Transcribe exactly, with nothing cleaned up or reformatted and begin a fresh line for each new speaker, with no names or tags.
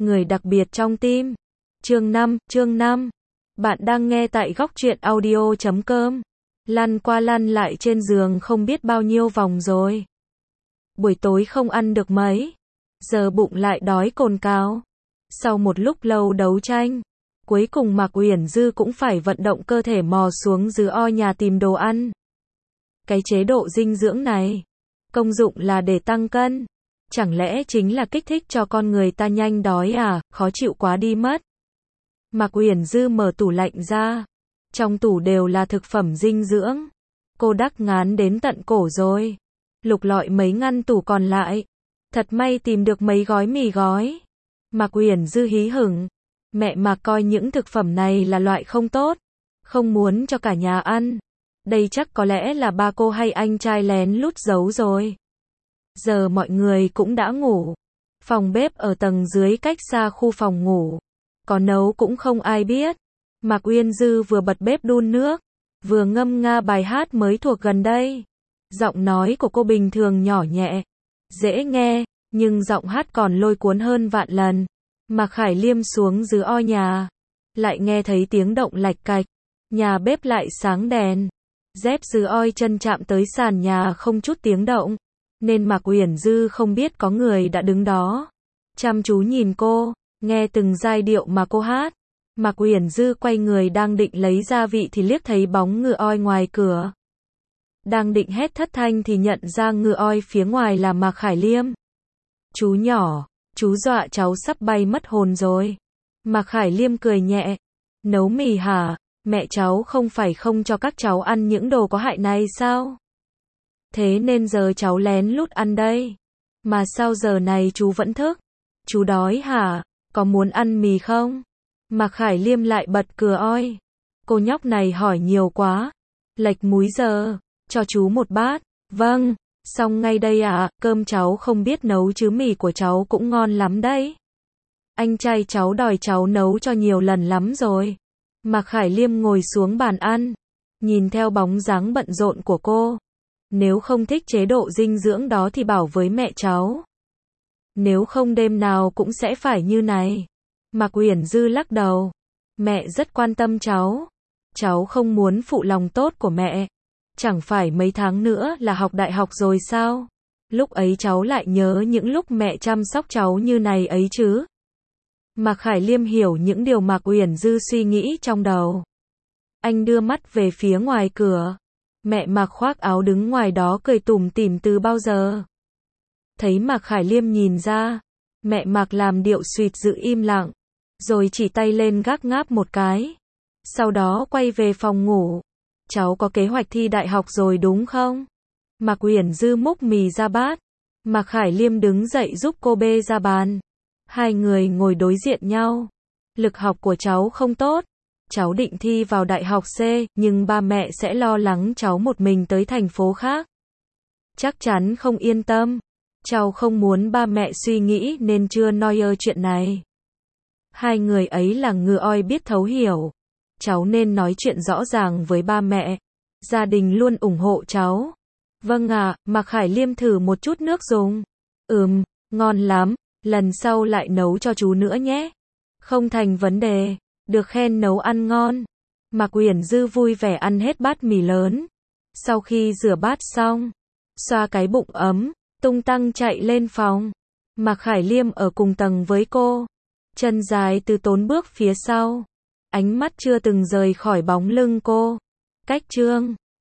người đặc biệt trong tim. Chương năm, chương năm. Bạn đang nghe tại góc truyện audio chấm com. Lăn qua lăn lại trên giường không biết bao nhiêu vòng rồi. Buổi tối không ăn được mấy, giờ bụng lại đói cồn cào. Sau một lúc lâu đấu tranh, cuối cùng Mạc Uyển Dư cũng phải vận động cơ thể mò xuống dưới o nhà tìm đồ ăn. Cái chế độ dinh dưỡng này, công dụng là để tăng cân. Chẳng lẽ chính là kích thích cho con người ta nhanh đói à, khó chịu quá đi mất. Mạc Uyển Dư mở tủ lạnh ra. Trong tủ đều là thực phẩm dinh dưỡng. Cô đắc ngán đến tận cổ rồi. Lục lọi mấy ngăn tủ còn lại. Thật may tìm được mấy gói mì gói. Mạc Uyển Dư hí hửng. Mẹ Mạc coi những thực phẩm này là loại không tốt. Không muốn cho cả nhà ăn. Đây chắc có lẽ là ba cô hay anh trai lén lút giấu rồi. Giờ mọi người cũng đã ngủ. Phòng bếp ở tầng dưới cách xa khu phòng ngủ. Có nấu cũng không ai biết. Mạc Uyển Dư vừa bật bếp đun nước, vừa ngâm nga bài hát mới thuộc gần đây. Giọng nói của cô bình thường nhỏ nhẹ, dễ nghe, nhưng giọng hát còn lôi cuốn hơn vạn lần. Mạc Khải Liêm xuống dưới o nhà, lại nghe thấy tiếng động lạch cạch. Nhà bếp lại sáng đèn. Dép dưới oi chân chạm tới sàn nhà không chút tiếng động, nên Mạc Uyển Dư không biết có người đã đứng đó, chăm chú nhìn cô, nghe từng giai điệu mà cô hát. Mạc Uyển Dư quay người đang định lấy gia vị thì liếc thấy bóng ngựa oi ngoài cửa. Đang định hét thất thanh thì nhận ra ngựa oi phía ngoài là Mạc Khải Liêm. Chú nhỏ, chú dọa cháu sắp bay mất hồn rồi. Mạc Khải Liêm cười nhẹ. Nấu mì hả? Mẹ cháu không phải không cho các cháu ăn những đồ có hại này sao? Thế nên giờ cháu lén lút ăn đây. Mà sao giờ này chú vẫn thức? Chú đói hả? Có muốn ăn mì không? Mạc Khải Liêm lại bật cười oi. Cô nhóc này hỏi nhiều quá. Lệch múi giờ, cho chú một bát. Vâng, xong ngay đây ạ, à, cơm cháu không biết nấu chứ mì của cháu cũng ngon lắm đấy. Anh trai cháu đòi cháu nấu cho nhiều lần lắm rồi. Mạc Khải Liêm ngồi xuống bàn ăn, nhìn theo bóng dáng bận rộn của cô. Nếu không thích chế độ dinh dưỡng đó thì bảo với mẹ cháu. Nếu không đêm nào cũng sẽ phải như này. Mạc Uyển Dư lắc đầu. Mẹ rất quan tâm cháu. Cháu không muốn phụ lòng tốt của mẹ. Chẳng phải mấy tháng nữa là học đại học rồi sao? Lúc ấy cháu lại nhớ những lúc mẹ chăm sóc cháu như này ấy chứ. Mạc Khải Liêm hiểu những điều Mạc Uyển Dư suy nghĩ trong đầu. Anh đưa mắt về phía ngoài cửa. Mẹ Mạc khoác áo đứng ngoài đó cười tủm tỉm từ bao giờ. Thấy Mạc Khải Liêm nhìn ra, mẹ Mạc làm điệu suýt giữ im lặng, rồi chỉ tay lên gác ngáp một cái. Sau đó quay về phòng ngủ. Cháu có kế hoạch thi đại học rồi đúng không? Mạc Uyển Dư múc mì ra bát. Mạc Khải Liêm đứng dậy giúp cô bê ra bàn. Hai người ngồi đối diện nhau. Lực học của cháu không tốt. Cháu định thi vào đại học C, nhưng ba mẹ sẽ lo lắng cháu một mình tới thành phố khác. Chắc chắn không yên tâm. Cháu không muốn ba mẹ suy nghĩ nên chưa nói ơ chuyện này. Hai người ấy là ngựa oi biết thấu hiểu. Cháu nên nói chuyện rõ ràng với ba mẹ. Gia đình luôn ủng hộ cháu. Vâng ạ, à, Mạc Khải Liêm thử một chút nước dùng. Ừm, ngon lắm. Lần sau lại nấu cho chú nữa nhé. Không thành vấn đề. Được khen nấu ăn ngon. Mạc Uyển Dư vui vẻ ăn hết bát mì lớn. Sau khi rửa bát xong, xoa cái bụng ấm, tung tăng chạy lên phòng. Mạc Khải Liêm ở cùng tầng với cô. Chân dài từ tốn bước phía sau. Ánh mắt chưa từng rời khỏi bóng lưng cô. Cách trương.